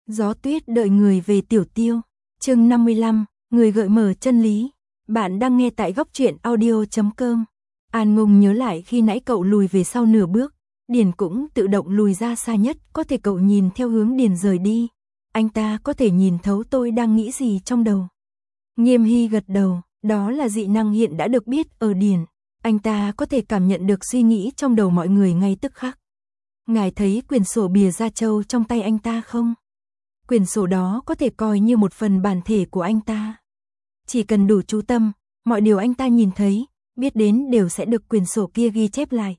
Gió tuyết đợi người về Tiểu Tiêu. Chương 55, người gợi mở chân lý. Bạn đang nghe tại góc truyện audio.com. An Ngùng nhớ lại khi nãy cậu lùi về sau nửa bước, Điền cũng tự động lùi ra xa nhất, có thể cậu nhìn theo hướng Điền rời đi. Anh ta có thể nhìn thấu tôi đang nghĩ gì trong đầu. Nghiêm Hy gật đầu, đó là dị năng hiện đã được biết ở Điền. Anh ta có thể cảm nhận được suy nghĩ trong đầu mọi người ngay tức khắc. Ngài thấy quyển sổ bìa da trâu trong tay anh ta không? Quyển sổ đó có thể coi như một phần bản thể của anh ta. Chỉ cần đủ chú tâm, mọi điều anh ta nhìn thấy, biết đến đều sẽ được quyển sổ kia ghi chép lại.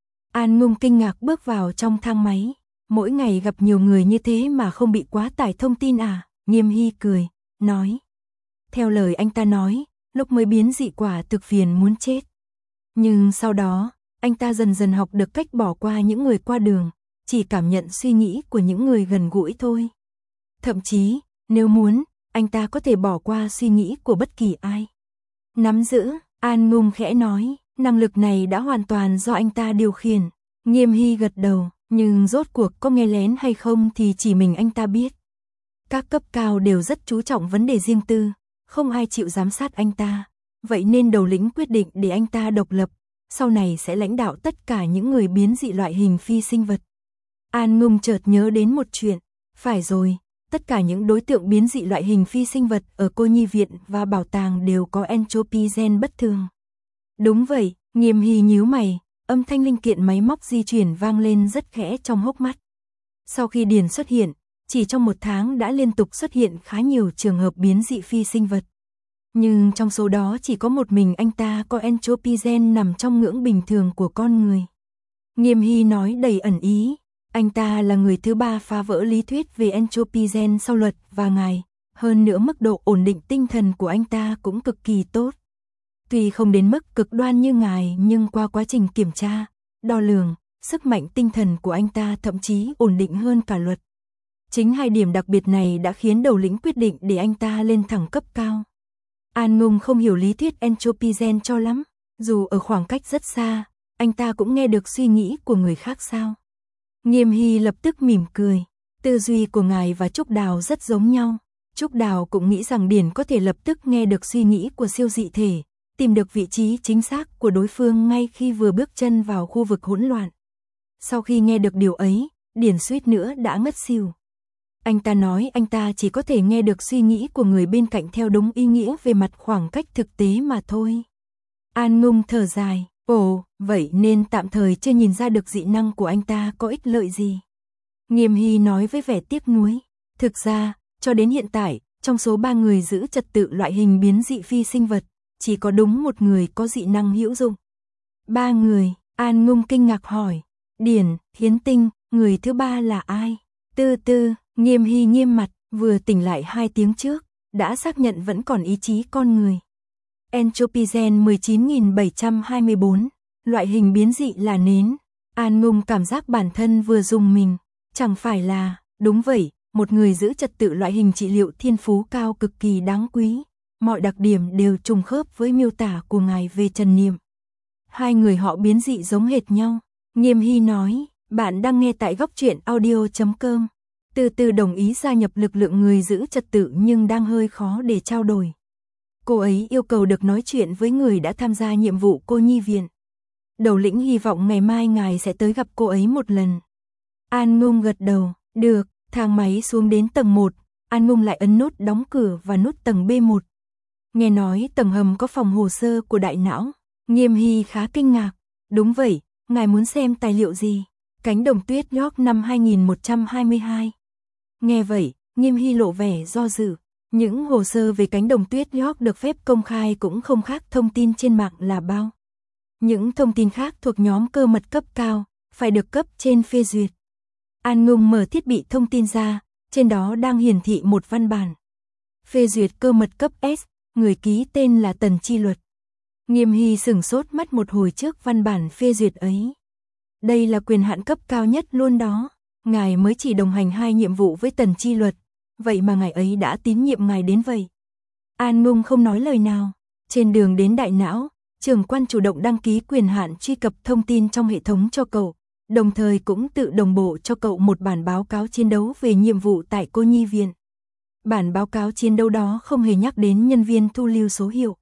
An Ngùng kinh ngạc bước vào trong thang máy. Mỗi ngày gặp nhiều người như thế mà không bị quá tải thông tin à? Nghiêm Hy cười, nói. Theo lời anh ta nói, lúc mới biến dị quả thực phiền muốn chết. Nhưng sau đó, anh ta dần dần học được cách bỏ qua những người qua đường, chỉ cảm nhận suy nghĩ của những người gần gũi thôi. Thậm chí, nếu muốn, anh ta có thể bỏ qua suy nghĩ của bất kỳ ai. Nắm giữ, An Ngùng khẽ nói, năng lực này đã hoàn toàn do anh ta điều khiển. Nghiêm Hy gật đầu, nhưng rốt cuộc có nghe lén hay không thì chỉ mình anh ta biết. Các cấp cao đều rất chú trọng vấn đề riêng tư, không ai chịu giám sát anh ta. Vậy nên đầu lĩnh quyết định để anh ta độc lập, sau này sẽ lãnh đạo tất cả những người biến dị loại hình phi sinh vật. An Ngùng chợt nhớ đến một chuyện, phải rồi, tất cả những đối tượng biến dị loại hình phi sinh vật ở cô nhi viện và bảo tàng đều có entropy gen bất thường. Đúng vậy, Nghiêm Hy nhíu mày, âm thanh linh kiện máy móc di chuyển vang lên rất khẽ trong hốc mắt. Sau khi Điền xuất hiện, chỉ trong một tháng đã liên tục xuất hiện khá nhiều trường hợp biến dị phi sinh vật. Nhưng trong số đó chỉ có một mình anh ta có entropy gen nằm trong ngưỡng bình thường của con người. Nghiêm Hy nói đầy ẩn ý, anh ta là người thứ ba phá vỡ lý thuyết về entropy gen sau luật và ngài, hơn nữa mức độ ổn định tinh thần của anh ta cũng cực kỳ tốt. Tuy không đến mức cực đoan như ngài nhưng qua quá trình kiểm tra, đo lường, sức mạnh tinh thần của anh ta thậm chí ổn định hơn cả luật. Chính hai điểm đặc biệt này đã khiến đầu lĩnh quyết định để anh ta lên thẳng cấp cao. An Ngùng không hiểu lý thuyết entropy gen cho lắm, dù ở khoảng cách rất xa, anh ta cũng nghe được suy nghĩ của người khác sao. Nghiêm Hy lập tức mỉm cười, tư duy của ngài và Trúc Đào rất giống nhau. Trúc Đào cũng nghĩ rằng Điền có thể lập tức nghe được suy nghĩ của siêu dị thể, tìm được vị trí chính xác của đối phương ngay khi vừa bước chân vào khu vực hỗn loạn. Sau khi nghe được điều ấy, Điền suýt nữa đã ngất xỉu. Anh ta nói anh ta chỉ có thể nghe được suy nghĩ của người bên cạnh theo đúng ý nghĩa về mặt khoảng cách thực tế mà thôi. An Ngùng thở dài, ồ, vậy nên tạm thời chưa nhìn ra được dị năng của anh ta có ích lợi gì. Nghiêm Hy nói với vẻ tiếc nuối, thực ra, cho đến hiện tại, trong số 3 người giữ trật tự loại hình biến dị phi sinh vật, chỉ có đúng một người có dị năng hữu dụng. 3 người, An Ngùng kinh ngạc hỏi, Điền, Hiến Tinh, người thứ ba là ai? Tư, Nghiêm Hy nghiêm mặt, vừa tỉnh lại 2 tiếng trước, đã xác nhận vẫn còn ý chí con người. Entropy gen 19.724, loại hình biến dị là nến. An Ngùng cảm giác bản thân vừa rùng mình, chẳng phải là, đúng vậy, một người giữ trật tự loại hình trị liệu thiên phú cao cực kỳ đáng quý. Mọi đặc điểm đều trùng khớp với miêu tả của ngài về Trần Niệm. Hai người họ biến dị giống hệt nhau. Nghiêm Hy nói, bạn đang nghe tại góc truyện audio.com. Từ đồng ý gia nhập lực lượng người giữ trật tự nhưng đang hơi khó để trao đổi. Cô ấy yêu cầu được nói chuyện với người đã tham gia nhiệm vụ cô nhi viện. Đầu lĩnh hy vọng ngày mai ngài sẽ tới gặp cô ấy một lần. An Ngùng gật đầu, được, thang máy xuống đến tầng 1, An Ngùng lại ấn nút đóng cửa và nút tầng B1. Nghe nói tầng hầm có phòng hồ sơ của đại não. Nghiêm Hy khá kinh ngạc, đúng vậy, ngài muốn xem tài liệu gì? Cánh đồng tuyết York năm 2122. Nghe vậy, Nghiêm Hy lộ vẻ do dự. Những hồ sơ về cánh đồng tuyết York được phép công khai cũng không khác thông tin trên mạng là bao. Những thông tin khác thuộc nhóm cơ mật cấp cao, phải được cấp trên phê duyệt. An Ngùng mở thiết bị thông tin ra, trên đó đang hiển thị một văn bản. Phê duyệt cơ mật cấp S, người ký tên là Tần Chi Luật. Nghiêm Hy sửng sốt mất một hồi trước văn bản phê duyệt ấy. Đây là quyền hạn cấp cao nhất luôn đó. Ngài mới chỉ đồng hành 2 nhiệm vụ với Tần Chi Luật, vậy mà ngài ấy đã tín nhiệm ngài đến vậy. An Ngùng không nói lời nào. Trên đường đến đại não, trưởng quan chủ động đăng ký quyền hạn truy cập thông tin trong hệ thống cho cậu. đồng thời cũng tự đồng bộ cho cậu một bản báo cáo chiến đấu về nhiệm vụ tại cô nhi viện. Bản báo cáo chiến đấu đó không hề nhắc đến nhân viên thu lưu số hiệu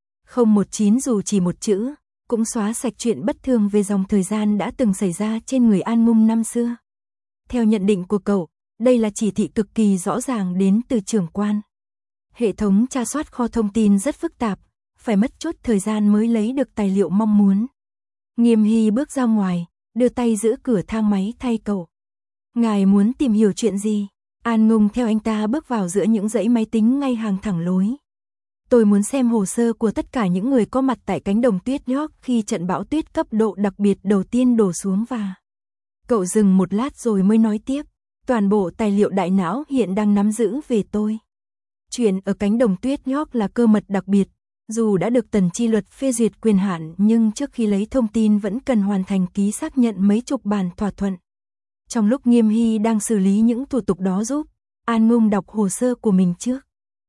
019 dù chỉ một chữ, cũng xóa sạch chuyện bất thường về dòng thời gian đã từng xảy ra trên người An Ngung năm xưa. Theo nhận định của cậu, đây là chỉ thị cực kỳ rõ ràng đến từ trưởng quan. Hệ thống tra soát kho thông tin rất phức tạp, phải mất chút thời gian mới lấy được tài liệu mong muốn. Nghiêm Hy bước ra ngoài, đưa tay giữ cửa thang máy thay cậu. Ngài muốn tìm hiểu chuyện gì? An Ngung theo anh ta bước vào giữa những dãy máy tính ngay hàng thẳng lối. Tôi muốn xem hồ sơ của tất cả những người có mặt tại cánh đồng tuyết York khi trận bão tuyết cấp độ đặc biệt đầu tiên đổ xuống và... Cậu dừng một lát rồi mới nói tiếp. Toàn bộ tài liệu đại não hiện đang nắm giữ về tôi. Chuyện ở cánh đồng tuyết York là cơ mật đặc biệt. Dù đã được Tần Chi Luật phê duyệt quyền hạn nhưng trước khi lấy thông tin vẫn cần hoàn thành ký xác nhận mấy chục bản thỏa thuận. Trong lúc Nghiêm Hy đang xử lý những thủ tục đó giúp, An Ngung đọc hồ sơ của mình trước.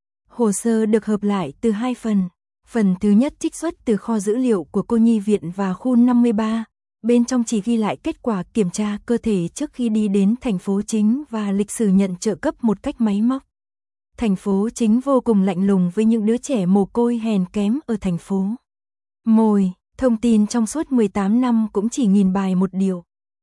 Hồ sơ được hợp lại từ 2 phần. Phần thứ nhất trích xuất từ kho dữ liệu của cô nhi viện và khu 53. Bên trong chỉ ghi lại kết quả kiểm tra cơ thể trước khi đi đến thành phố chính và lịch sử nhận trợ cấp một cách máy móc. Thành phố chính vô cùng lạnh lùng với những đứa trẻ mồ côi hèn kém ở thành phố. Mồi, thông tin trong suốt 18 năm cũng chỉ nghìn bài một điều.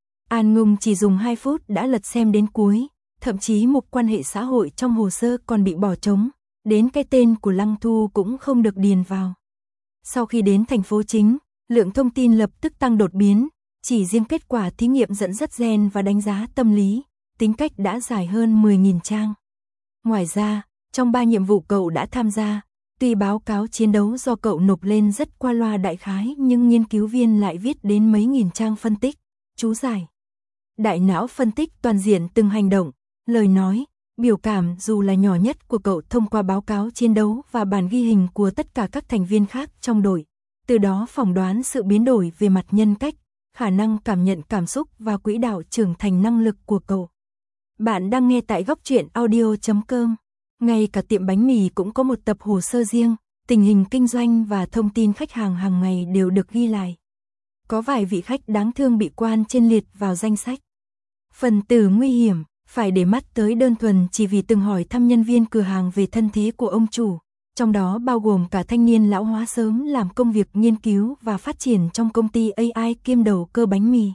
An Ngung chỉ dùng 2 phút đã lật xem đến cuối, thậm chí mục quan hệ xã hội trong hồ sơ còn bị bỏ trống, đến cái tên của Lăng Thu cũng không được điền vào. Sau khi đến thành phố chính, lượng thông tin lập tức tăng đột biến, chỉ riêng kết quả thí nghiệm dẫn dắt gen và đánh giá tâm lý, tính cách đã dài hơn 10.000 trang. Ngoài ra, trong 3 nhiệm vụ cậu đã tham gia, tuy báo cáo chiến đấu do cậu nộp lên rất qua loa đại khái nhưng nghiên cứu viên lại viết đến mấy nghìn trang phân tích, chú giải. Đại não phân tích toàn diện từng hành động, lời nói, biểu cảm dù là nhỏ nhất của cậu thông qua báo cáo chiến đấu và bản ghi hình của tất cả các thành viên khác trong đội. Từ đó phỏng đoán sự biến đổi về mặt nhân cách, khả năng cảm nhận cảm xúc và quỹ đạo trưởng thành năng lực của cậu. Bạn đang nghe tại góc truyện audio.com. Ngay cả tiệm bánh mì cũng có một tập hồ sơ riêng, tình hình kinh doanh và thông tin khách hàng hàng ngày đều được ghi lại. Có vài vị khách đáng thương bị quan trên liệt vào danh sách. Phần tử nguy hiểm, phải để mắt tới đơn thuần chỉ vì từng hỏi thăm nhân viên cửa hàng về thân thế của ông chủ, trong đó bao gồm cả thanh niên lão hóa sớm làm công việc nghiên cứu và phát triển trong công ty AI kiêm đầu cơ bánh mì.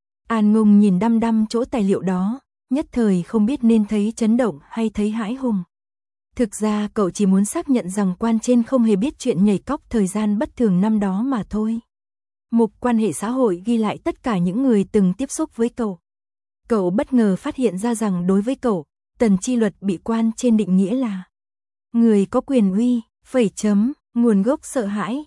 An Ngung nhìn đăm đăm chỗ tài liệu đó, nhất thời không biết nên thấy chấn động hay thấy hãi hùng. Thực ra cậu chỉ muốn xác nhận rằng quan trên không hề biết chuyện nhảy cóc thời gian bất thường năm đó mà thôi. Mục quan hệ xã hội ghi lại tất cả những người từng tiếp xúc với cậu. Cậu bất ngờ phát hiện ra rằng đối với cậu, Tần Chi Luật bị quan trên định nghĩa là người có quyền uy, nguồn gốc sợ hãi,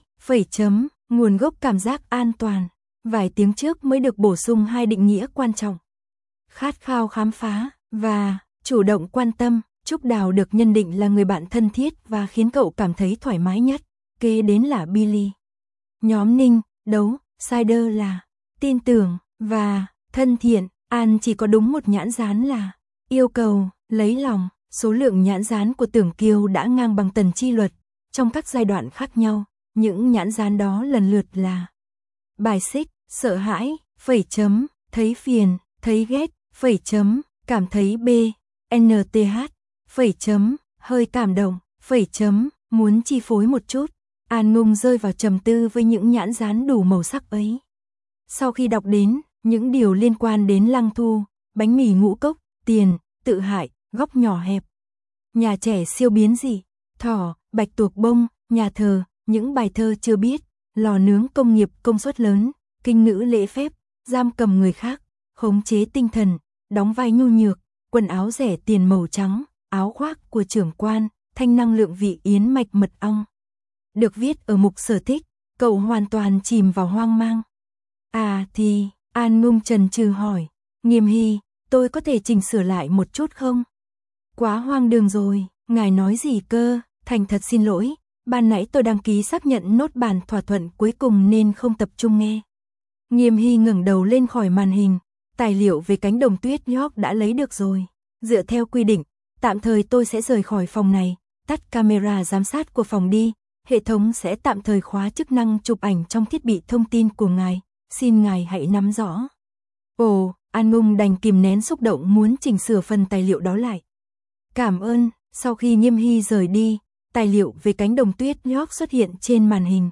nguồn gốc cảm giác an toàn. Vài tiếng trước mới được bổ sung 2 định nghĩa quan trọng. Khát khao khám phá và chủ động quan tâm. Trúc Đào được nhân định là người bạn thân thiết và khiến cậu cảm thấy thoải mái nhất, kế đến là Billy. Nhóm Ninh, Đấu, Cider là tin tưởng và thân thiện. An chỉ có đúng một nhãn dán là yêu cầu, lấy lòng. Số lượng nhãn dán của Tưởng Kiều đã ngang bằng Tần Chi Luật. Trong các giai đoạn khác nhau, những nhãn dán đó lần lượt là bài xích, sợ hãi, thấy phiền, thấy ghét, cảm thấy NTH, hơi cảm động, muốn chi phối một chút. An Ngung rơi vào trầm tư với những nhãn dán đủ màu sắc ấy. Sau khi đọc đến những điều liên quan đến Lăng Thu, bánh mì ngũ cốc, tiền, tự hại, góc nhỏ hẹp, nhà trẻ siêu biến dị, thỏ, bạch tuộc bông, nhà thờ, những bài thơ chưa biết, lò nướng công nghiệp công suất lớn, kinh ngữ lễ phép, giam cầm người khác, khống chế tinh thần, đóng vai nhu nhược, quần áo rẻ tiền màu trắng, áo khoác của trưởng quan, thanh năng lượng vị yến mạch mật ong. Được viết ở mục sở thích, cậu hoàn toàn chìm vào hoang mang. À thì, An Ngung chần chừ hỏi, Nghiêm Hy, tôi có thể chỉnh sửa lại một chút không? Quá hoang đường rồi, ngài nói gì cơ? Thành thật xin lỗi, ban nãy tôi đăng ký xác nhận nốt bản thỏa thuận cuối cùng nên không tập trung nghe. Nghiêm Hy ngẩng đầu lên khỏi màn hình, tài liệu về cánh đồng tuyết York đã lấy được rồi. Dựa theo quy định, tạm thời tôi sẽ rời khỏi phòng này, tắt camera giám sát của phòng đi, hệ thống sẽ tạm thời khóa chức năng chụp ảnh trong thiết bị thông tin của ngài, xin ngài hãy nắm rõ. Ồ, An Ngung đành kìm nén xúc động muốn chỉnh sửa phần tài liệu đó lại. Cảm ơn. Sau khi Nghiêm Hy rời đi, tài liệu về cánh đồng tuyết York xuất hiện trên màn hình.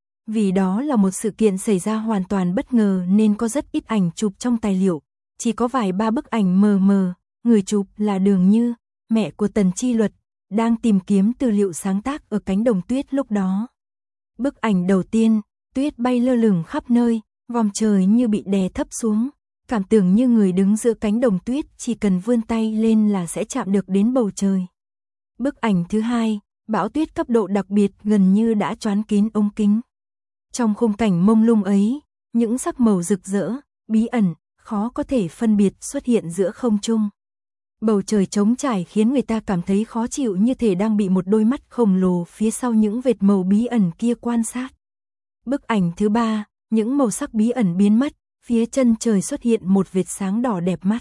Vì đó là một sự kiện xảy ra hoàn toàn bất ngờ nên có rất ít ảnh chụp trong tài liệu, chỉ có vài ba bức ảnh mờ mờ, người chụp là Đường Như, mẹ của Tần Chi Luật, đang tìm kiếm tư liệu sáng tác ở cánh đồng tuyết lúc đó. Bức ảnh đầu tiên, tuyết bay lơ lửng khắp nơi, vòm trời như bị đè thấp xuống, cảm tưởng như người đứng giữa cánh đồng tuyết chỉ cần vươn tay lên là sẽ chạm được đến bầu trời. Bức ảnh thứ hai, bão tuyết cấp độ đặc biệt gần như đã choán kín ống kính. Trong khung cảnh mông lung ấy, những sắc màu rực rỡ, bí ẩn, khó có thể phân biệt xuất hiện giữa không trung. Bầu trời trống trải khiến người ta cảm thấy khó chịu như thể đang bị một đôi mắt khổng lồ phía sau những vệt màu bí ẩn kia quan sát. Bức ảnh thứ ba, những màu sắc bí ẩn biến mất, phía chân trời xuất hiện một vệt sáng đỏ đẹp mắt.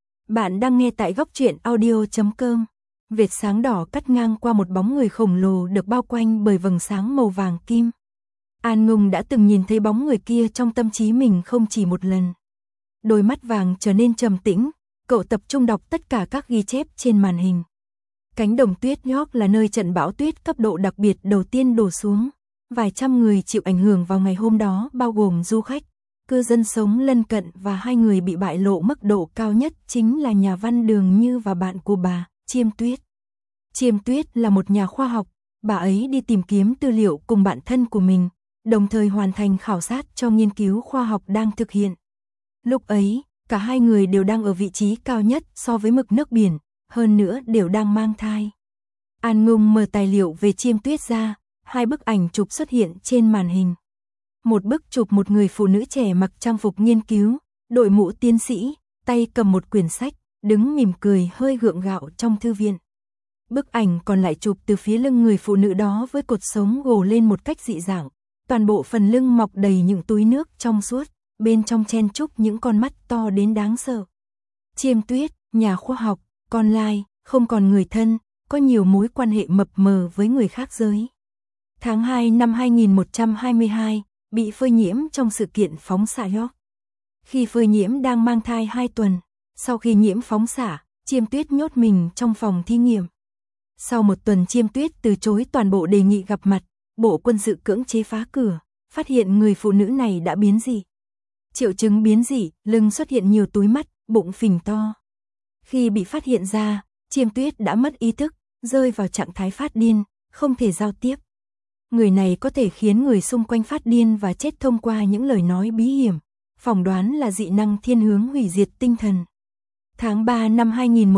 Bạn đang nghe tại góc truyện audio.com. Vệt sáng đỏ cắt ngang qua một bóng người khổng lồ được bao quanh bởi vầng sáng màu vàng kim. An Ngung đã từng nhìn thấy bóng người kia trong tâm trí mình không chỉ một lần. Đôi mắt vàng trở nên trầm tĩnh, cậu tập trung đọc tất cả các ghi chép trên màn hình. Cánh đồng tuyết York là nơi trận bão tuyết cấp độ đặc biệt đầu tiên đổ xuống. Vài trăm người chịu ảnh hưởng vào ngày hôm đó bao gồm du khách, cư dân sống lân cận và hai người bị bại lộ mức độ cao nhất chính là nhà văn Đường Như và bạn của bà, Chiêm Tuyết. Chiêm Tuyết là một nhà khoa học, bà ấy đi tìm kiếm tư liệu cùng bạn thân của mình, đồng thời hoàn thành khảo sát cho nghiên cứu khoa học đang thực hiện. Lúc ấy, cả hai người đều đang ở vị trí cao nhất so với mực nước biển, hơn nữa đều đang mang thai. An Ngung mở tài liệu về Chiêm Tuyết ra, hai bức ảnh chụp xuất hiện trên màn hình. Một bức chụp một người phụ nữ trẻ mặc trang phục nghiên cứu, đội mũ tiến sĩ, tay cầm một quyển sách, đứng mỉm cười hơi gượng gạo trong thư viện. Bức ảnh còn lại chụp từ phía lưng người phụ nữ đó với cột sống gồ lên một cách dị dạng, toàn bộ phần lưng mọc đầy những túi nước trong suốt, bên trong chen chúc những con mắt to đến đáng sợ. Chiêm Tuyết, nhà khoa học, con lai, không còn người thân, có nhiều mối quan hệ mập mờ với người khác giới. Tháng 2 năm 2122, bị phơi nhiễm trong sự kiện phóng xạ York. Khi phơi nhiễm đang mang thai 2 tuần, sau khi nhiễm phóng xạ, Chiêm Tuyết nhốt mình trong phòng thí nghiệm. Sau một tuần Chiêm Tuyết từ chối toàn bộ đề nghị gặp mặt, Bộ Quân sự cưỡng chế phá cửa, phát hiện người phụ nữ này đã biến dị. Triệu chứng biến dị, lưng xuất hiện nhiều túi mắt, bụng phình to. Khi bị phát hiện ra, Chiêm Tuyết đã mất ý thức, rơi vào trạng thái phát điên, không thể giao tiếp. Người này có thể khiến người xung quanh phát điên và chết thông qua những lời nói bí hiểm, phỏng đoán là dị năng thiên hướng hủy diệt tinh thần. Tháng 3 năm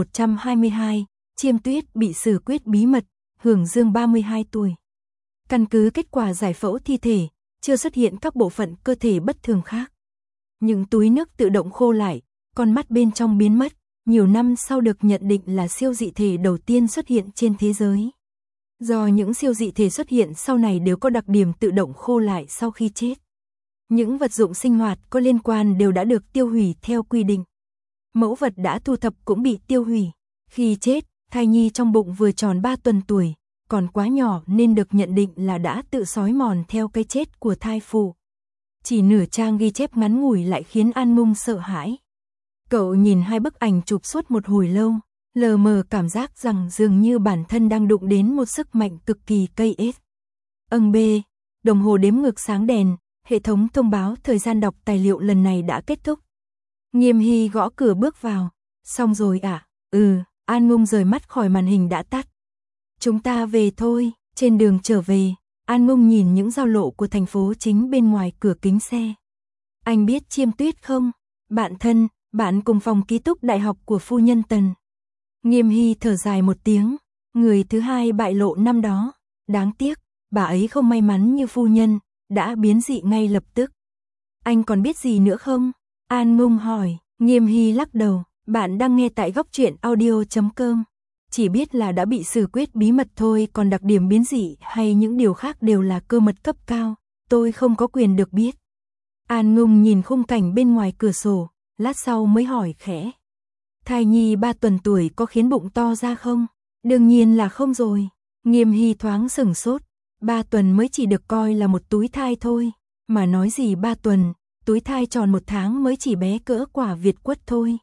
2122, Chiêm Tuyết bị xử quyết bí mật, hưởng dương 32 tuổi. Căn cứ kết quả giải phẫu thi thể, chưa xuất hiện các bộ phận cơ thể bất thường khác. Những túi nước tự động khô lại, con mắt bên trong biến mất, nhiều năm sau được nhận định là siêu dị thể đầu tiên xuất hiện trên thế giới. Do những siêu dị thể xuất hiện sau này đều có đặc điểm tự động khô lại sau khi chết. Những vật dụng sinh hoạt có liên quan đều đã được tiêu hủy theo quy định. Mẫu vật đã thu thập cũng bị tiêu hủy. Khi chết, thai nhi trong bụng vừa tròn 3 tuần tuổi, còn quá nhỏ nên được nhận định là đã tự xói mòn theo cái chết của thai phụ. Chỉ nửa trang ghi chép ngắn ngủi lại khiến An Ngung sợ hãi. Cậu nhìn hai bức ảnh chụp suốt một hồi lâu, lờ mờ cảm giác rằng dường như bản thân đang đụng đến một sức mạnh cực kỳ cây ết. B, đồng hồ đếm ngược sáng đèn, hệ thống thông báo thời gian đọc tài liệu lần này đã kết thúc. Nghiêm Hy gõ cửa bước vào. Xong rồi à? An Ngung rời mắt khỏi màn hình đã tắt. Chúng ta về thôi. Trên đường trở về, An Ngung nhìn những giao lộ của thành phố chính bên ngoài cửa kính xe. Anh biết Chiêm Tuyết không? Bạn thân, bạn cùng phòng ký túc đại học của phu nhân Tần. Nghiêm Hy thở dài một tiếng, người thứ hai bại lộ năm đó. Đáng tiếc, bà ấy không may mắn như phu nhân, đã biến dị ngay lập tức. Anh còn biết gì nữa không? An Ngung hỏi. Nghiêm Hy lắc đầu, bạn đang nghe tại góc truyện audio.com. Chỉ biết là đã bị xử quyết bí mật thôi, còn đặc điểm biến dị hay những điều khác đều là cơ mật cấp cao, tôi không có quyền được biết. An Ngung nhìn khung cảnh bên ngoài cửa sổ, lát sau mới hỏi khẽ. Thai nhi 3 tuần tuổi có khiến bụng to ra không? Đương nhiên là không rồi. Nghiêm Hy thoáng sửng sốt, 3 tuần mới chỉ được coi là một túi thai thôi, mà nói gì 3 tuần, túi thai tròn 1 tháng mới chỉ bé cỡ quả Việt quất thôi.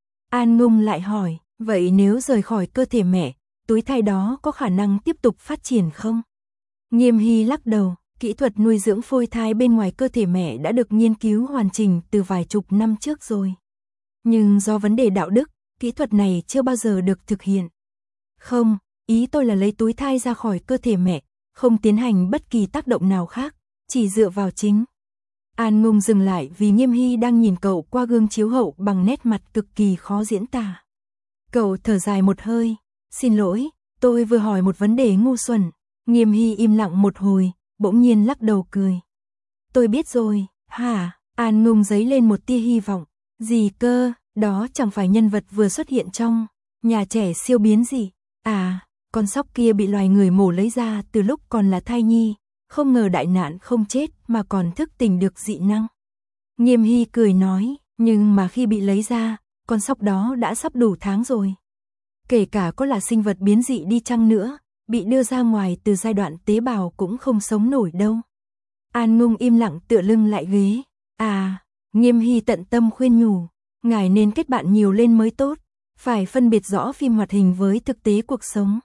An Ngung lại hỏi, vậy nếu rời khỏi cơ thể mẹ, túi thai đó có khả năng tiếp tục phát triển không? Nghiêm Hy lắc đầu, kỹ thuật nuôi dưỡng phôi thai bên ngoài cơ thể mẹ đã được nghiên cứu hoàn chỉnh từ vài chục năm trước rồi. Nhưng do vấn đề đạo đức, kỹ thuật này chưa bao giờ được thực hiện. Không, ý tôi là lấy túi thai ra khỏi cơ thể mẹ, không tiến hành bất kỳ tác động nào khác, chỉ dựa vào chính. An Ngung dừng lại vì Nghiêm Hy đang nhìn cậu qua gương chiếu hậu bằng nét mặt cực kỳ khó diễn tả. Cậu thở dài một hơi, xin lỗi, tôi vừa hỏi một vấn đề ngu xuẩn. Nghiêm Hy im lặng một hồi, bỗng nhiên lắc đầu cười. Tôi biết rồi, hả? An Ngung dấy lên một tia hy vọng. Gì cơ, đó chẳng phải nhân vật vừa xuất hiện trong Nhà trẻ siêu biến gì? À, con sóc kia bị loài người mổ lấy ra từ lúc còn là thai nhi, không ngờ đại nạn không chết mà còn thức tỉnh được dị năng. Nghiêm Hy cười nói, nhưng mà khi bị lấy ra, con sóc đó đã sắp đủ tháng rồi. Kể cả có là sinh vật biến dị đi chăng nữa, bị đưa ra ngoài từ giai đoạn tế bào cũng không sống nổi đâu. An Ngung im lặng tựa lưng lại ghế. À, Nghiêm Hy tận tâm khuyên nhủ, ngài nên kết bạn nhiều lên mới tốt, phải phân biệt rõ phim hoạt hình với thực tế cuộc sống.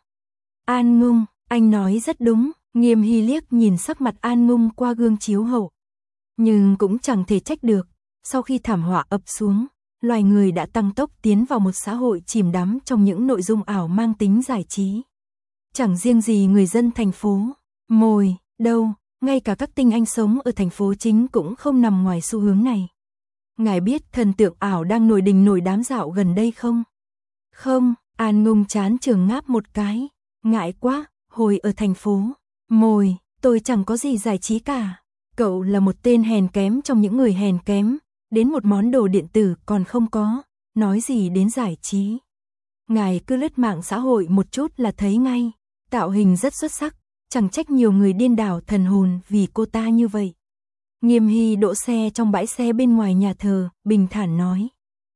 An Ngung, anh nói rất đúng. Nghiêm Hy liếc nhìn sắc mặt An Ngung qua gương chiếu hậu. Nhưng cũng chẳng thể trách được, sau khi thảm họa ập xuống, loài người đã tăng tốc tiến vào một xã hội chìm đắm trong những nội dung ảo mang tính giải trí. Chẳng riêng gì người dân thành phố, mồi, đâu, ngay cả các tinh anh sống ở thành phố chính cũng không nằm ngoài xu hướng này. Ngài biết thần tượng ảo đang nổi đình nổi đám dạo gần đây không? Không, An Ngung chán chường ngáp một cái, ngại quá, hồi ở thành phố, mồi, tôi chẳng có gì giải trí cả. Cậu là một tên hèn kém trong những người hèn kém, đến một món đồ điện tử còn không có, nói gì đến giải trí. Ngài cứ lướt mạng xã hội một chút là thấy ngay, tạo hình rất xuất sắc, chẳng trách nhiều người điên đảo thần hồn vì cô ta như vậy. Nghiêm Hy đỗ xe trong bãi xe bên ngoài nhà thờ, bình thản nói.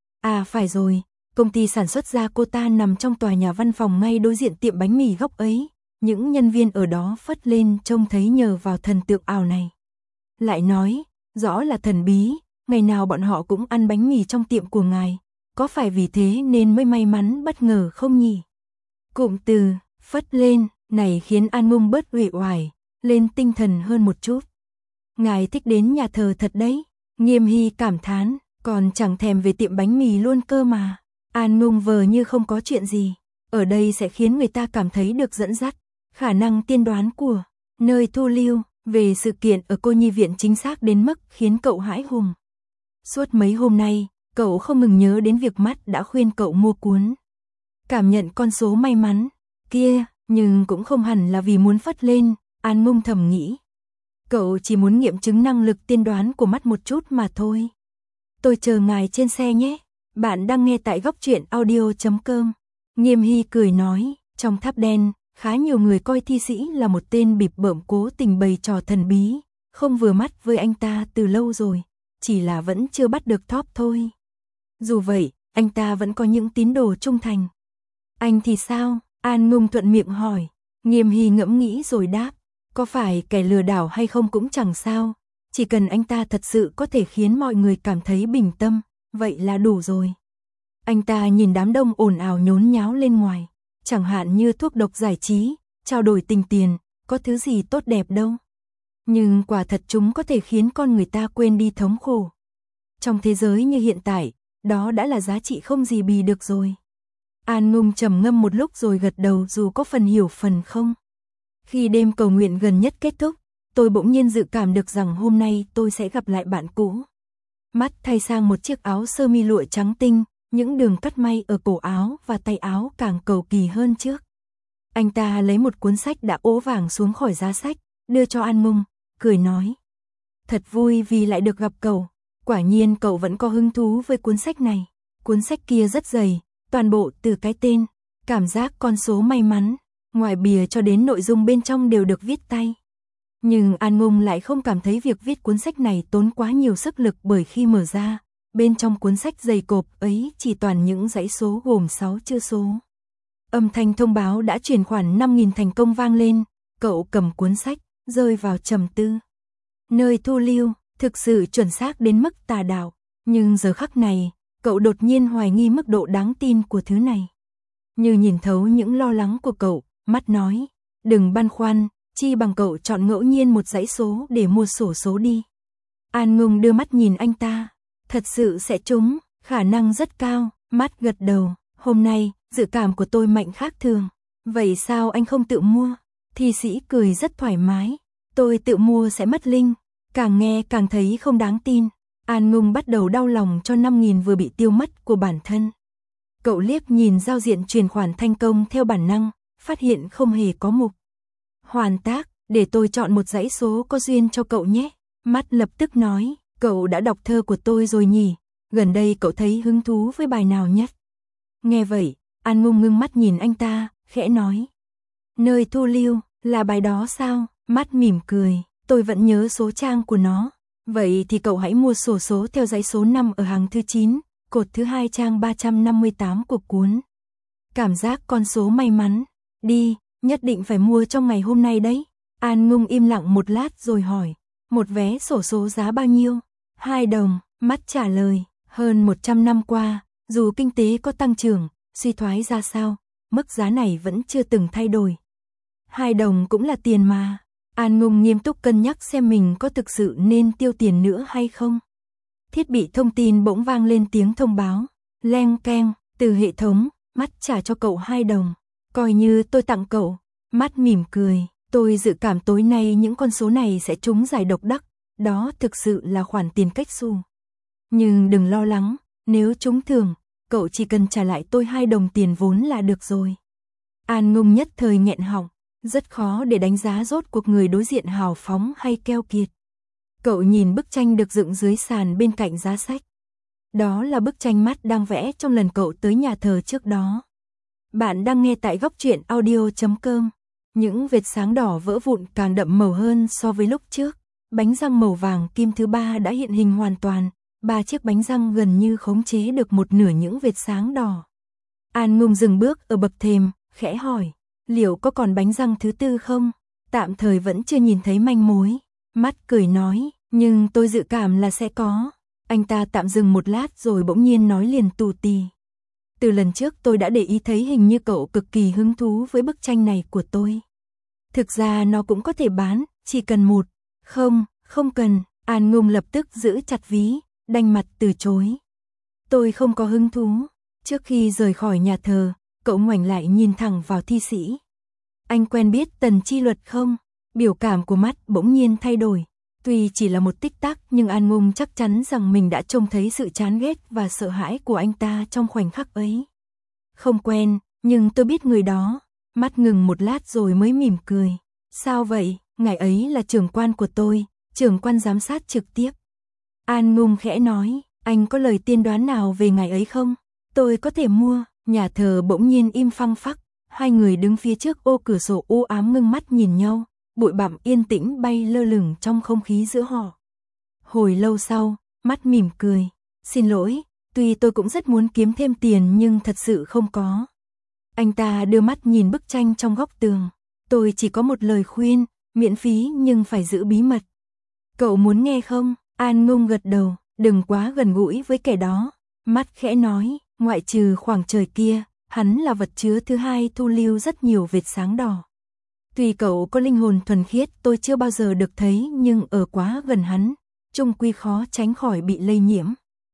À phải rồi, công ty sản xuất ra cô ta nằm trong tòa nhà văn phòng ngay đối diện tiệm bánh mì góc ấy, những nhân viên ở đó phất lên trông thấy nhờ vào thần tượng ảo này. Lại nói, rõ là thần bí, ngày nào bọn họ cũng ăn bánh mì trong tiệm của ngài, có phải vì thế nên mới may mắn bất ngờ không nhỉ? Cụm từ, phất lên, này khiến An Ngung bớt uể oải, lên tinh thần hơn một chút. Ngài thích đến nhà thờ thật đấy, Nghiêm Hy cảm thán, còn chẳng thèm về tiệm bánh mì luôn cơ mà. An Ngung vờ như không có chuyện gì, ở đây sẽ khiến người ta cảm thấy được dẫn dắt, khả năng tiên đoán của nơi thu lưu về sự kiện ở cô nhi viện chính xác đến mức khiến cậu hãi hùng. Suốt mấy hôm nay, cậu không ngừng nhớ đến việc mắt đã khuyên cậu mua cuốn. Cảm nhận con số may mắn kia, nhưng cũng không hẳn là vì muốn phất lên, An Ngung thầm nghĩ. Cậu chỉ muốn nghiệm chứng năng lực tiên đoán của mắt một chút mà thôi. Tôi chờ ngài trên xe nhé. Bạn đang nghe tại góc truyện audio.com. Nghiêm Hy cười nói, trong tháp đen, khá nhiều người coi thi sĩ là một tên bịp bợm cố tình bày trò thần bí, không vừa mắt với anh ta từ lâu rồi, chỉ là vẫn chưa bắt được top thôi. Dù vậy, anh ta vẫn có những tín đồ trung thành. Anh thì sao? An Ngung thuận miệng hỏi. Nghiêm Hy ngẫm nghĩ rồi đáp, có phải kẻ lừa đảo hay không cũng chẳng sao, chỉ cần anh ta thật sự có thể khiến mọi người cảm thấy bình tâm, vậy là đủ rồi. Anh ta nhìn đám đông ồn ào nhốn nháo lên ngoài, chẳng hạn như thuốc độc giải trí, trao đổi tình tiền, có thứ gì tốt đẹp đâu. Nhưng quả thật chúng có thể khiến con người ta quên đi thống khổ. Trong thế giới như hiện tại, đó đã là giá trị không gì bì được rồi. An Ngung trầm ngâm một lúc rồi gật đầu dù có phần hiểu phần không. Khi đêm cầu nguyện gần nhất kết thúc, tôi bỗng nhiên dự cảm được rằng hôm nay tôi sẽ gặp lại bạn cũ. Mắt thay sang một chiếc áo sơ mi lụa trắng tinh, những đường cắt may ở cổ áo và tay áo càng cầu kỳ hơn trước. Anh ta lấy một cuốn sách đã ố vàng xuống khỏi giá sách, đưa cho An Ngung, cười nói. Thật vui vì lại được gặp cậu, quả nhiên cậu vẫn có hứng thú với cuốn sách này. Cuốn sách kia rất dày, toàn bộ từ cái tên, cảm giác con số may mắn, ngoài bìa cho đến nội dung bên trong đều được viết tay. Nhưng An Ngung lại không cảm thấy việc viết cuốn sách này tốn quá nhiều sức lực bởi khi mở ra, bên trong cuốn sách dày cộp ấy chỉ toàn những dãy số gồm 6 chữ số. Âm thanh thông báo đã chuyển khoản 5.000 thành công vang lên, cậu cầm cuốn sách, rơi vào trầm tư. Nơi thu lưu, Thực sự chuẩn xác đến mức tà đạo, nhưng giờ khắc này, cậu đột nhiên hoài nghi mức độ đáng tin của thứ này. Như nhìn thấu những lo lắng của cậu, mắt nói, đừng băn khoăn, chi bằng cậu chọn ngẫu nhiên một dãy số để mua xổ số đi. An Ngung đưa mắt nhìn anh ta, thật sự sẽ trúng, khả năng rất cao, mắt gật đầu, hôm nay, dự cảm của tôi mạnh khác thường. Vậy sao anh không tự mua? Thi sĩ cười rất thoải mái, tôi tự mua sẽ mất linh, càng nghe càng thấy không đáng tin. An Ngung bắt đầu đau lòng cho 5.000 vừa bị tiêu mất của bản thân. Cậu liếc nhìn giao diện chuyển khoản thành công theo bản năng, phát hiện không hề có mục hoàn tác, để tôi chọn một dãy số có duyên cho cậu nhé. Mắt lập tức nói, cậu đã đọc thơ của tôi rồi nhỉ, gần đây cậu thấy hứng thú với bài nào nhất? Nghe vậy, An Ngung ngưng mắt nhìn anh ta, khẽ nói, nơi thu lưu, là bài đó sao? Mắt mỉm cười, tôi vẫn nhớ số trang của nó. Vậy thì cậu hãy mua xổ số theo dãy số 5 ở hàng thứ 9, cột thứ 2 trang 358 của cuốn. Cảm giác con số may mắn. Đi, nhất định phải mua trong ngày hôm nay đấy. An Ngung im lặng một lát rồi hỏi, một vé xổ số giá bao nhiêu? 2 đồng, mắt trả lời, hơn 100 năm qua, dù kinh tế có tăng trưởng, suy thoái ra sao, mức giá này vẫn chưa từng thay đổi. 2 đồng cũng là tiền mà. An Ngung nghiêm túc cân nhắc xem mình có thực sự nên tiêu tiền nữa hay không. Thiết bị thông tin bỗng vang lên tiếng thông báo, leng keng, từ hệ thống, mắt trả cho cậu 2 đồng, coi như tôi tặng cậu. Mắt mỉm cười, tôi dự cảm tối nay những con số này sẽ trúng giải độc đắc, đó thực sự là khoản tiền cách xù. Nhưng đừng lo lắng, nếu trúng thưởng, cậu chỉ cần trả lại tôi 2 đồng tiền vốn là được rồi. An Ngung nhất thời nghẹn họng, rất khó để đánh giá rốt cuộc người đối diện hào phóng hay keo kiệt. Cậu nhìn bức tranh được dựng dưới sàn bên cạnh giá sách. Đó là bức tranh mắt đang vẽ trong lần cậu tới nhà thờ trước đó. Bạn đang nghe tại góc truyện audio.com. Những vệt sáng đỏ vỡ vụn càng đậm màu hơn so với lúc trước. Bánh răng màu vàng kim thứ 3 đã hiện hình hoàn toàn. 3 chiếc bánh răng gần như khống chế được một nửa những vệt sáng đỏ. An Ngung dừng bước ở bậc thềm, khẽ hỏi, liệu có còn bánh răng thứ 4 không? Tạm thời vẫn chưa nhìn thấy manh mối. Mắt cười nói, nhưng tôi dự cảm là sẽ có. Anh ta tạm dừng một lát rồi bỗng nhiên nói liền tù tì. Từ lần trước tôi đã để ý thấy hình như cậu cực kỳ hứng thú với bức tranh này của tôi. Thực ra nó cũng có thể bán, chỉ cần một. Không cần. An Ngung lập tức giữ chặt ví, đanh mặt từ chối. Tôi không có hứng thú. Trước khi rời khỏi nhà thờ, cậu ngoảnh lại nhìn thẳng vào thi sĩ. Anh quen biết Tần Chi Luật không? Biểu cảm của mắt bỗng nhiên thay đổi. Tuy chỉ là một tích tắc nhưng An Ngung chắc chắn rằng mình đã trông thấy sự chán ghét và sợ hãi của anh ta trong khoảnh khắc ấy. Không quen, nhưng tôi biết người đó. Mắt ngừng một lát rồi mới mỉm cười. Sao vậy? Ngài ấy là trưởng quan của tôi, trưởng quan giám sát trực tiếp. An Ngung khẽ nói, anh có lời tiên đoán nào về ngài ấy không? Tôi có thể mua. Nhà thờ bỗng nhiên im phăng phắc. Hai người đứng phía trước ô cửa sổ u ám ngưng mắt nhìn nhau. Bụi bặm yên tĩnh bay lơ lửng trong không khí giữa họ. Hồi lâu sau, mắt mỉm cười. Xin lỗi, tuy tôi cũng rất muốn kiếm thêm tiền nhưng thật sự không có. Anh ta đưa mắt nhìn bức tranh trong góc tường. Tôi chỉ có một lời khuyên, miễn phí nhưng phải giữ bí mật. Cậu muốn nghe không? An Ngung gật đầu, đừng quá gần gũi với kẻ đó. Mắt khẽ nói, ngoại trừ khoảng trời kia, hắn là vật chứa thứ 2 thu lưu rất nhiều vệt sáng đỏ. Tuy cậu có linh hồn thuần khiết tôi chưa bao giờ được thấy nhưng ở quá gần hắn, chung quy khó tránh khỏi bị lây nhiễm.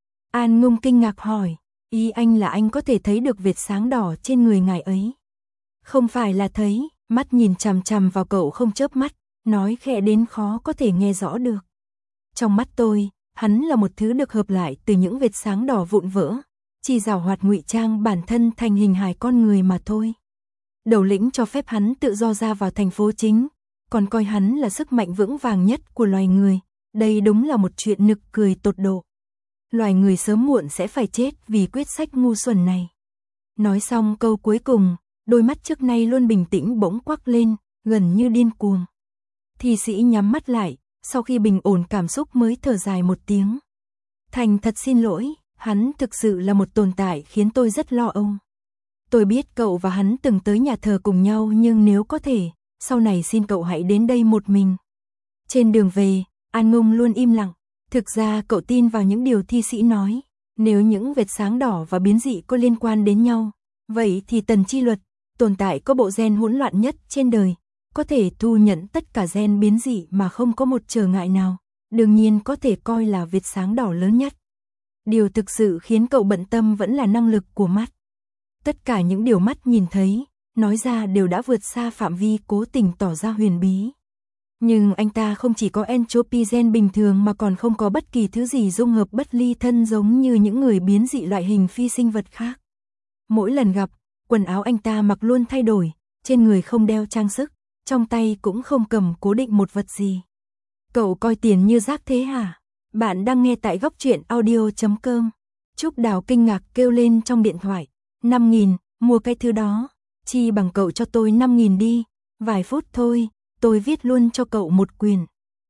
An Ngung kinh ngạc hỏi, ý anh là anh có thể thấy được vệt sáng đỏ trên người ngài ấy? Không phải là thấy, mắt nhìn chằm chằm vào cậu không chớp mắt, nói khẽ đến khó có thể nghe rõ được. Trong mắt tôi, hắn là một thứ được hợp lại từ những vệt sáng đỏ vụn vỡ, chỉ giảo hoạt ngụy trang bản thân thành hình hài con người mà thôi. Đầu lĩnh cho phép hắn tự do ra vào thành phố chính, còn coi hắn là sức mạnh vững vàng nhất của loài người. Đây đúng là một chuyện nực cười tột độ. Loài người sớm muộn sẽ phải chết vì quyết sách ngu xuẩn này. Nói xong câu cuối cùng, đôi mắt trước nay luôn bình tĩnh bỗng quắc lên, gần như điên cuồng. Thi sĩ nhắm mắt lại, sau khi bình ổn cảm xúc mới thở dài một tiếng. Thành thật xin lỗi, hắn thực sự là một tồn tại khiến tôi rất lo âu. Tôi biết cậu và hắn từng tới nhà thờ cùng nhau nhưng nếu có thể, sau này xin cậu hãy đến đây một mình. Trên đường về, An Ngung luôn im lặng, Thực ra cậu tin vào những điều thi sĩ nói, nếu những vệt sáng đỏ và biến dị có liên quan đến nhau, vậy thì Tần Chi Luật, tồn tại có bộ gen hỗn loạn nhất trên đời, có thể thu nhận tất cả gen biến dị mà không có một trở ngại nào, đương nhiên có thể coi là vệt sáng đỏ lớn nhất. Điều thực sự khiến cậu bận tâm vẫn là năng lực của mắt. Tất cả những điều mắt nhìn thấy, nói ra đều đã vượt xa phạm vi cố tình tỏ ra huyền bí. Nhưng anh ta không chỉ có entropy gen bình thường mà còn không có bất kỳ thứ gì dung hợp bất ly thân giống như những người biến dị loại hình phi sinh vật khác. Mỗi lần gặp, quần áo anh ta mặc luôn thay đổi, trên người không đeo trang sức, trong tay cũng không cầm cố định một vật gì. Cậu coi tiền như rác thế hả? Bạn đang nghe tại góc truyện audio.com. Trúc Đào kinh ngạc kêu lên trong điện thoại. 5.000, mua cái thứ đó. Chi bằng cậu cho tôi 5.000 đi. Vài phút thôi, tôi viết luôn cho cậu một quyển.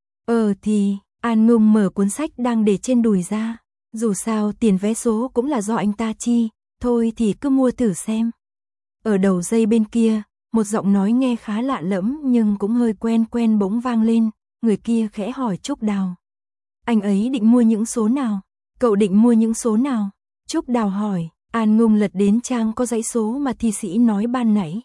Thì, An Ngùng mở cuốn sách đang để trên đùi ra. Dù sao tiền vé số cũng là do anh ta chi, thôi thì cứ mua thử xem. Ở đầu dây bên kia, một giọng nói nghe khá lạ lẫm nhưng cũng hơi quen quen bỗng vang lên. Người kia khẽ hỏi Trúc Đào. Anh ấy định mua những số nào? Cậu định mua những số nào? Trúc Đào hỏi. An Ngùng lật đến trang có dãy số mà thi sĩ nói ban nãy.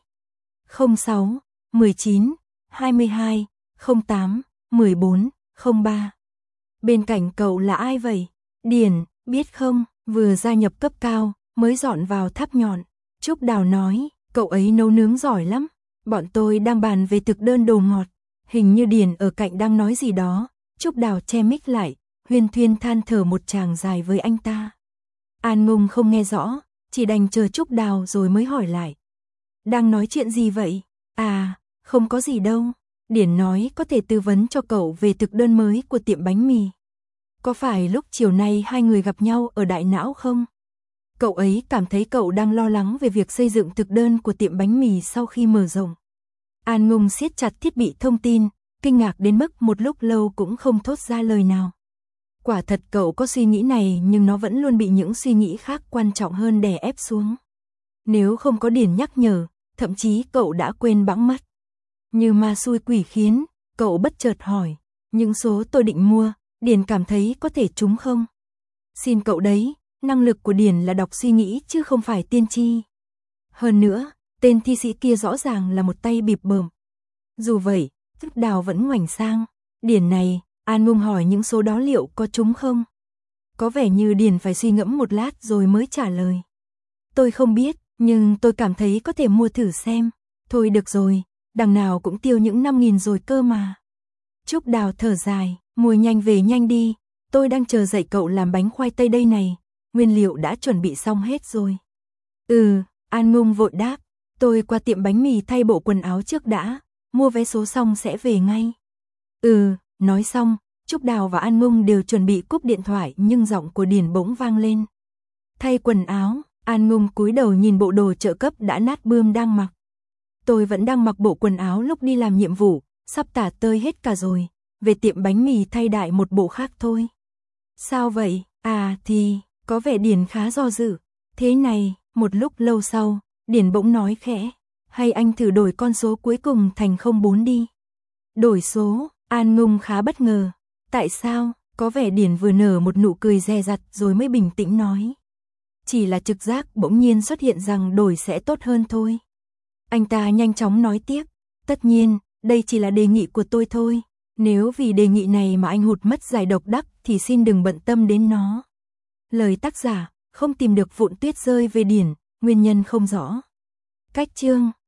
06, 19, 22, 08, 14, 03. Bên cạnh cậu là ai vậy? Điển, biết không, vừa gia nhập cấp cao, mới dọn vào tháp nhọn. Trúc Đào nói, cậu ấy nấu nướng giỏi lắm. Bọn tôi đang bàn về thực đơn đồ ngọt. Hình như Điển ở cạnh đang nói gì đó. Trúc Đào che mic lại, huyên thuyên than thở một tràng dài với anh ta. An Ngùng không nghe rõ, chỉ đành chờ Trúc Đào rồi mới hỏi lại. Đang nói chuyện gì vậy? À, không có gì đâu. Điển nói có thể tư vấn cho cậu về thực đơn mới của tiệm bánh mì. Có phải lúc chiều nay hai người gặp nhau ở Đại Não không? Cậu ấy cảm thấy cậu đang lo lắng về việc xây dựng thực đơn của tiệm bánh mì sau khi mở rộng. An Ngùng siết chặt thiết bị thông tin, kinh ngạc đến mức một lúc lâu cũng không thốt ra lời nào. Quả thật cậu có suy nghĩ này nhưng nó vẫn luôn bị những suy nghĩ khác quan trọng hơn đè ép xuống. Nếu không có Điển nhắc nhở, thậm chí cậu đã quên bẵng mất. Như ma xui quỷ khiến, cậu bất chợt hỏi, những số tôi định mua, Điển cảm thấy có thể trúng không? Xin cậu đấy, năng lực của Điển là đọc suy nghĩ chứ không phải tiên tri. Hơn nữa, tên thi sĩ kia rõ ràng là một tay bịp bợm. Dù vậy, Trúc Đào vẫn ngoảnh sang, Điển này, An Ngùng hỏi những số đó liệu có trúng không? Có vẻ như Điển phải suy ngẫm một lát rồi mới trả lời. Tôi không biết, nhưng tôi cảm thấy có thể mua thử xem. Thôi được rồi, đằng nào cũng tiêu những 5.000 rồi cơ mà. Trúc Đào thở dài, mua nhanh về nhanh đi, tôi đang chờ dạy cậu làm bánh khoai tây đây này, nguyên liệu đã chuẩn bị xong hết rồi. An Ngùng vội đáp, tôi qua tiệm bánh mì thay bộ quần áo trước đã, mua vé số xong sẽ về ngay. Nói xong, Trúc Đào và An Ngùng đều chuẩn bị cúp điện thoại nhưng giọng của Điển bỗng vang lên. Thay quần áo, An Ngùng cúi đầu nhìn bộ đồ trợ cấp đã nát bươm đang mặc. Tôi vẫn đang mặc bộ quần áo lúc đi làm nhiệm vụ, sắp tả tơi hết cả rồi, về tiệm bánh mì thay đại một bộ khác thôi. Sao vậy? Thì, có vẻ Điển khá do dự. Thế này, một lúc lâu sau, Điển bỗng nói khẽ, hay anh thử đổi con số cuối cùng thành 04 đi. Đổi số, An Ngùng khá bất ngờ. Tại sao? Có vẻ Điển vừa nở một nụ cười dè dặt rồi mới bình tĩnh nói. Chỉ là trực giác bỗng nhiên xuất hiện rằng đổi sẽ tốt hơn thôi. Anh ta nhanh chóng nói tiếp, tất nhiên, đây chỉ là đề nghị của tôi thôi. Nếu vì đề nghị này mà anh hụt mất giải độc đắc thì xin đừng bận tâm đến nó. Lời tác giả, không tìm được vụn tuyết rơi về Điển, nguyên nhân không rõ. Cách chương